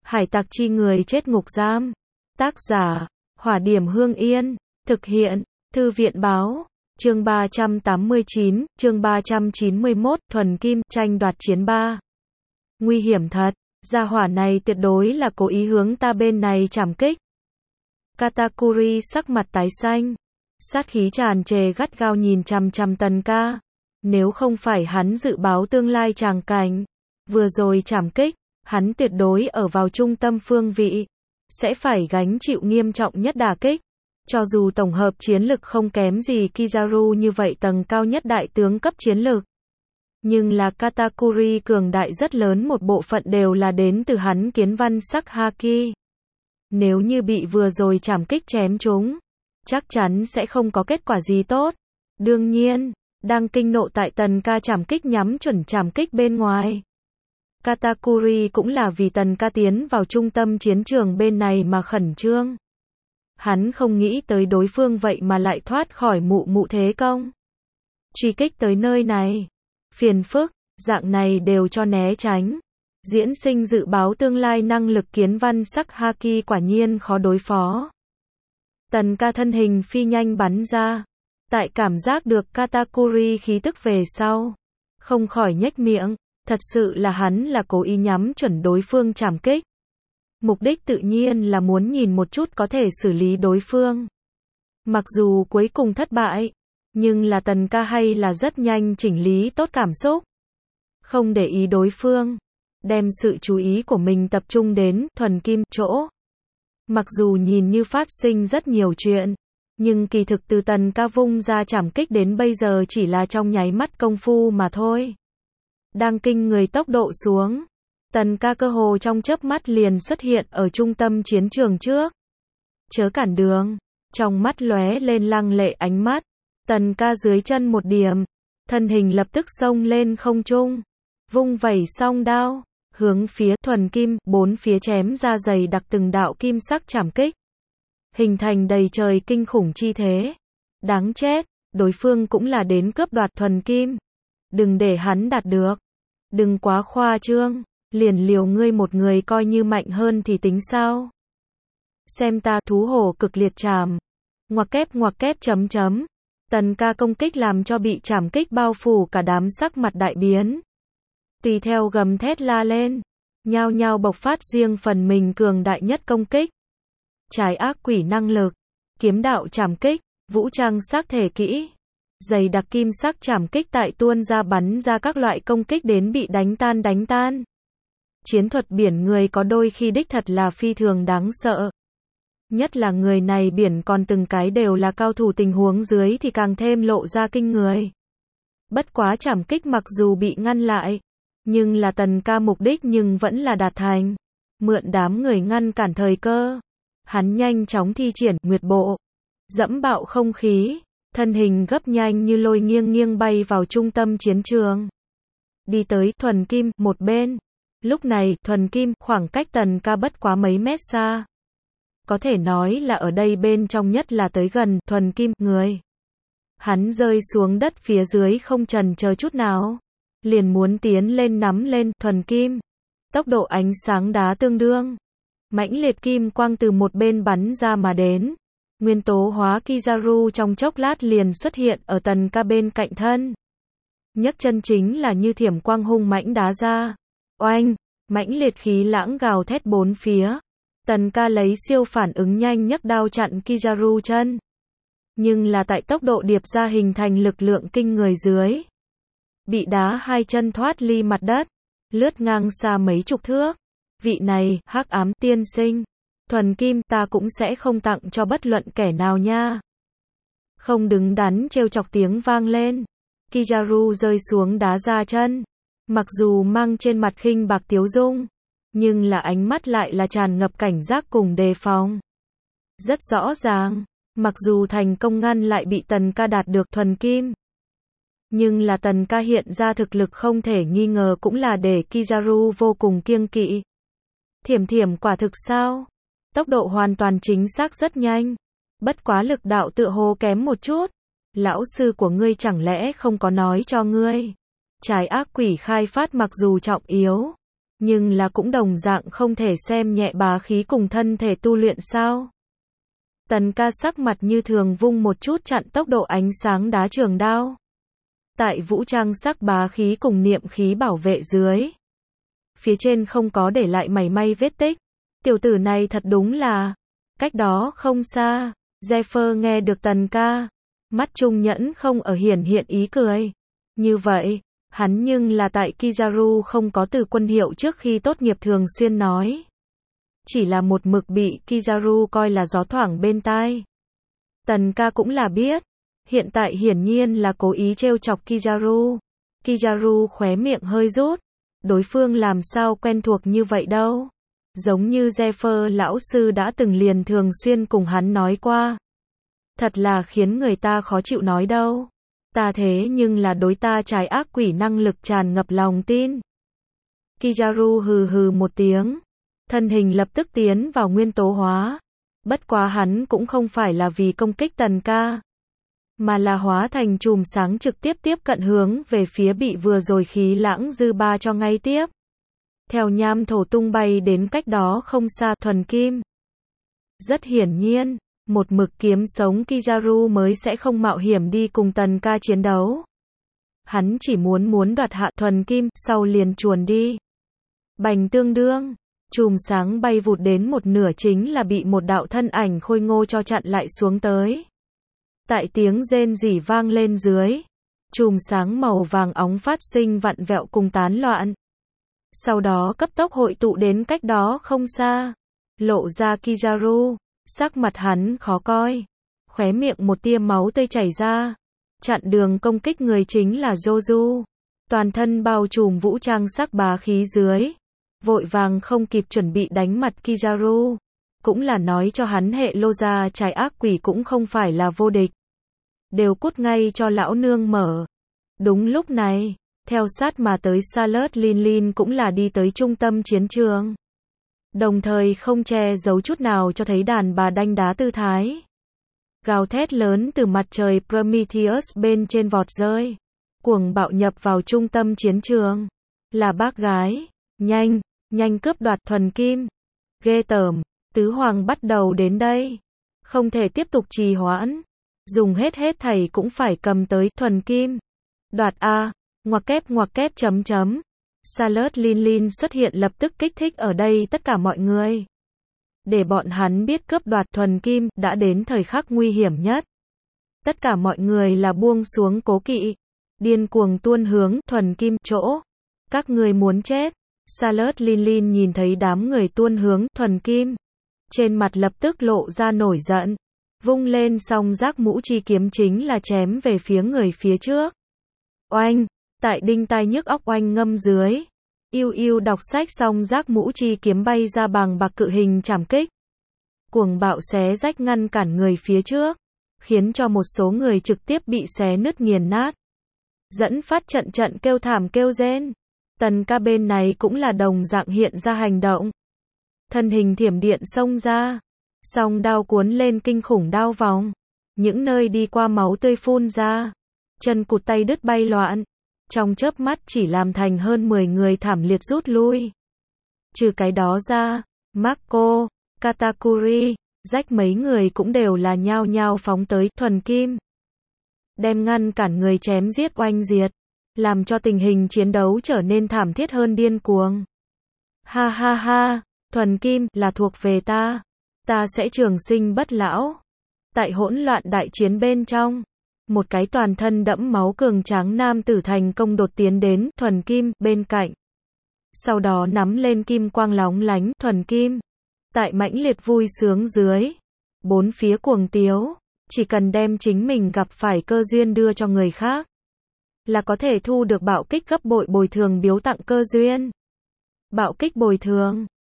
Hải tặc chi người chết ngục giam. Tác giả, Hỏa Điểm Hương Yên. Thực hiện, Thư viện báo. Chương 389, chương 391, thuần kim, tranh đoạt chiến 3. Nguy hiểm thật, gia hỏa này tuyệt đối là cố ý hướng ta bên này trảm kích. Katakuri sắc mặt tái xanh, sát khí tràn trề gắt gao nhìn chằm chằm Tần Ca. Nếu không phải hắn dự báo tương lai tràng cảnh, vừa rồi trảm kích, hắn tuyệt đối ở vào trung tâm phương vị, sẽ phải gánh chịu nghiêm trọng nhất đả kích. Cho dù tổng hợp chiến lực không kém gì Kizaru như vậy tầng cao nhất đại tướng cấp chiến lực, nhưng là Katakuri cường đại rất lớn một bộ phận đều là đến từ hắn kiến văn sắc haki. Nếu như bị vừa rồi trảm kích chém trúng, chắc chắn sẽ không có kết quả gì tốt. Đương nhiên, đang kinh nộ tại Tần Ca trảm kích nhắm chuẩn trảm kích bên ngoài, Katakuri cũng là vì Tần Ca tiến vào trung tâm chiến trường bên này mà khẩn trương. Hắn không nghĩ tới đối phương vậy mà lại thoát khỏi mụ thế công. Truy kích tới nơi này, phiền phức, dạng này đều cho né tránh. Diễn sinh dự báo tương lai năng lực kiến văn sắc haki quả nhiên khó đối phó. Tần Ca thân hình phi nhanh bắn ra, tại cảm giác được Katakuri khí tức về sau, không khỏi nhếch miệng, thật sự là hắn là cố ý nhắm chuẩn đối phương trảm kích. Mục đích tự nhiên là muốn nhìn một chút có thể xử lý đối phương. Mặc dù cuối cùng thất bại, nhưng là Tần Ca hay là rất nhanh chỉnh lý tốt cảm xúc. Không để ý đối phương, đem sự chú ý của mình tập trung đến thuần kim chỗ. Mặc dù nhìn như phát sinh rất nhiều chuyện, nhưng kỳ thực từ Tần Ca vung ra trảm kích đến bây giờ chỉ là trong nháy mắt công phu mà thôi. Đang kinh người tốc độ xuống, Tần Ca cơ hồ trong chớp mắt liền xuất hiện ở trung tâm chiến trường trước. Chớ cản đường, trong mắt lóe lên lăng lệ ánh mắt, Tần Ca dưới chân một điểm, thân hình lập tức xông lên không trung, vung vẩy song đao, hướng phía thuần kim, bốn phía chém ra dày đặc từng đạo kim sắc trảm kích, hình thành đầy trời kinh khủng chi thế. Đáng chết, đối phương cũng là đến cướp đoạt thuần kim. Đừng để hắn đạt được. Đừng quá khoa trương, liền liều ngươi một người coi như mạnh hơn thì tính sao? Xem ta thú hổ cực liệt trảm. Ngoặc kép chấm chấm. Tần Ca công kích làm cho bị trảm kích bao phủ cả đám sắc mặt đại biến. Tùy theo gầm thét la lên, nhao nhao bộc phát riêng phần mình cường đại nhất công kích. Trái ác quỷ năng lực, kiếm đạo trảm kích, vũ trang sắc thể kỹ, dày đặc kim sắc trảm kích tại tuôn ra bắn ra các loại công kích đến bị đánh tan. Chiến thuật biển người có đôi khi đích thật là phi thường đáng sợ. Nhất là người này biển còn từng cái đều là cao thủ tình huống dưới thì càng thêm lộ ra kinh người. Bất quá trảm kích mặc dù bị ngăn lại, nhưng là Tần Ca mục đích nhưng vẫn là đạt thành. Mượn đám người ngăn cản thời cơ, hắn nhanh chóng thi triển nguyệt bộ, dẫm bạo không khí, thân hình gấp nhanh như lôi nghiêng bay vào trung tâm chiến trường. Đi tới thuần kim một bên. Lúc này, thuần kim, khoảng cách Tần Ca bất quá mấy mét xa. Có thể nói là ở đây bên trong nhất là tới gần, thuần kim, người. Hắn rơi xuống đất phía dưới không chần chờ chút nào. Liền muốn tiến lên nắm lên, thuần kim. Tốc độ ánh sáng đá tương đương. Mãnh liệt kim quang từ một bên bắn ra mà đến. Nguyên tố hóa Kizaru trong chốc lát liền xuất hiện ở Tần Ca bên cạnh thân. Nhấc chân chính là như thiểm quang hung mãnh đá ra. Oanh, mãnh liệt khí lãng gào thét bốn phía. Tần Ca lấy siêu phản ứng nhanh nhấc đao chặn Kizaru chân. Nhưng là tại tốc độ điệp ra hình thành lực lượng kinh người dưới. Bị đá hai chân thoát ly mặt đất, lướt ngang xa mấy chục thước. Vị này, hắc ám tiên sinh, thuần kim ta cũng sẽ không tặng cho bất luận kẻ nào nha. Không đứng đắn trêu chọc tiếng vang lên. Kizaru rơi xuống đá ra chân. Mặc dù mang trên mặt khinh bạc tiếu dung, nhưng là ánh mắt lại là tràn ngập cảnh giác cùng đề phòng. Rất rõ ràng, mặc dù thành công ngăn lại bị Tần Ca đạt được thuần kim, nhưng là Tần Ca hiện ra thực lực không thể nghi ngờ cũng là để Kizaru vô cùng kiêng kỵ. Thiểm quả thực sao? Tốc độ hoàn toàn chính xác rất nhanh. Bất quá lực đạo tựa hồ kém một chút. Lão sư của ngươi chẳng lẽ không có nói cho ngươi? Trái ác quỷ khai phát mặc dù trọng yếu, nhưng là cũng đồng dạng không thể xem nhẹ bá khí cùng thân thể tu luyện sao. Tần ca sắc mặt như thường vung một chút chặn tốc độ ánh sáng đá trường đao. Tại vũ trang sắc bá khí cùng niệm khí bảo vệ dưới. Phía trên không có để lại mảy may vết tích. Tiểu tử này thật đúng là. Cách đó không xa. Zephyr nghe được tần ca. Mắt trung nhẫn không ở hiển hiện ý cười. Như vậy, hắn nhưng là tại Kizaru không có từ quân hiệu trước khi tốt nghiệp thường xuyên nói. Chỉ là một mực bị Kizaru coi là gió thoảng bên tai. Tần ca cũng là biết. Hiện tại hiển nhiên là cố ý trêu chọc Kizaru. Kizaru khóe miệng hơi rút. Đối phương làm sao quen thuộc như vậy đâu. Giống như Zephyr lão sư đã từng liền thường xuyên cùng hắn nói qua. Thật là khiến người ta khó chịu nói đâu. Ta thế nhưng là đối ta trái ác quỷ năng lực tràn ngập lòng tin. Kizaru hừ hừ một tiếng. Thân hình lập tức tiến vào nguyên tố hóa. Bất quá hắn cũng không phải là vì công kích tần ca. Mà là hóa thành chùm sáng trực tiếp tiếp cận hướng về phía bị vừa rồi khí lãng dư ba cho ngay tiếp. Theo nham thổ tung bay đến cách đó không xa thuần kim. Rất hiển nhiên, một mực kiếm sống Kizaru mới sẽ không mạo hiểm đi cùng tần ca chiến đấu. Hắn chỉ muốn đoạt hạ thuần kim, sau liền chuồn đi. Bành tương đương, chùm sáng bay vụt đến một nửa chính là bị một đạo thân ảnh khôi ngô cho chặn lại xuống tới. Tại tiếng rên rỉ vang lên dưới, chùm sáng màu vàng óng phát sinh vặn vẹo cùng tán loạn. Sau đó cấp tốc hội tụ đến cách đó không xa, lộ ra Kizaru, sắc mặt hắn khó coi, khóe miệng một tia máu tươi chảy ra. Chặn đường công kích người chính là Joju, toàn thân bao trùm vũ trang sắc bá khí dưới, vội vàng không kịp chuẩn bị đánh mặt Kizaru, cũng là nói cho hắn hệ lô ra trái ác quỷ cũng không phải là vô địch. Đều cút ngay cho lão nương mở. Đúng lúc này, theo sát mà tới Charlotte Lin cũng là đi tới trung tâm chiến trường. Đồng thời không che giấu chút nào cho thấy đàn bà đanh đá tư thái. Gào thét lớn từ mặt trời Prometheus bên trên vọt rơi. Cuồng bạo nhập vào trung tâm chiến trường. Là bác gái. Nhanh cướp đoạt thuần kim. Ghê tởm, tứ hoàng bắt đầu đến đây. Không thể tiếp tục trì hoãn. Dùng hết thảy cũng phải cầm tới thuần kim. Đoạt A, ngoặc kép chấm. Charlotte Lin xuất hiện lập tức kích thích ở đây tất cả mọi người. Để bọn hắn biết cướp đoạt thuần kim đã đến thời khắc nguy hiểm nhất. Tất cả mọi người là buông xuống cố kỵ. Điên cuồng tuôn hướng thuần kim chỗ. Các người muốn chết. Charlotte Lin nhìn thấy đám người tuôn hướng thuần kim. Trên mặt lập tức lộ ra nổi giận. Vung lên song giác mũ chi kiếm chính là chém về phía người phía trước. Oanh, tại đinh tai nhức óc oanh ngâm dưới. Yêu đọc sách song giác mũ chi kiếm bay ra bằng bạc cự hình chảm kích. Cuồng bạo xé rách ngăn cản người phía trước. Khiến cho một số người trực tiếp bị xé nứt nghiền nát. Dẫn phát trận kêu thảm kêu rên. Tần ca bên này cũng là đồng dạng hiện ra hành động. Thân hình thiểm điện xông ra. Song đao cuốn lên kinh khủng đao vòng. Những nơi đi qua máu tươi phun ra. Chân cụt tay đứt bay loạn. Trong chớp mắt chỉ làm thành hơn 10 người thảm liệt rút lui. Trừ cái đó ra, Marco, Katakuri, rách mấy người cũng đều là nhao nhao phóng tới thuần kim. Đem ngăn cản người chém giết oanh diệt. Làm cho tình hình chiến đấu trở nên thảm thiết hơn điên cuồng. Ha, thuần kim là thuộc về ta. Ta sẽ trường sinh bất lão. Tại hỗn loạn đại chiến bên trong, một cái toàn thân đẫm máu cường tráng nam tử thành công đột tiến đến thuần kim bên cạnh. Sau đó nắm lên kim quang lóng lánh thuần kim. Tại mãnh liệt vui sướng dưới, bốn phía cuồng tiếu, chỉ cần đem chính mình gặp phải cơ duyên đưa cho người khác, là có thể thu được bạo kích gấp bội bồi thường biếu tặng cơ duyên. Bạo kích bồi thường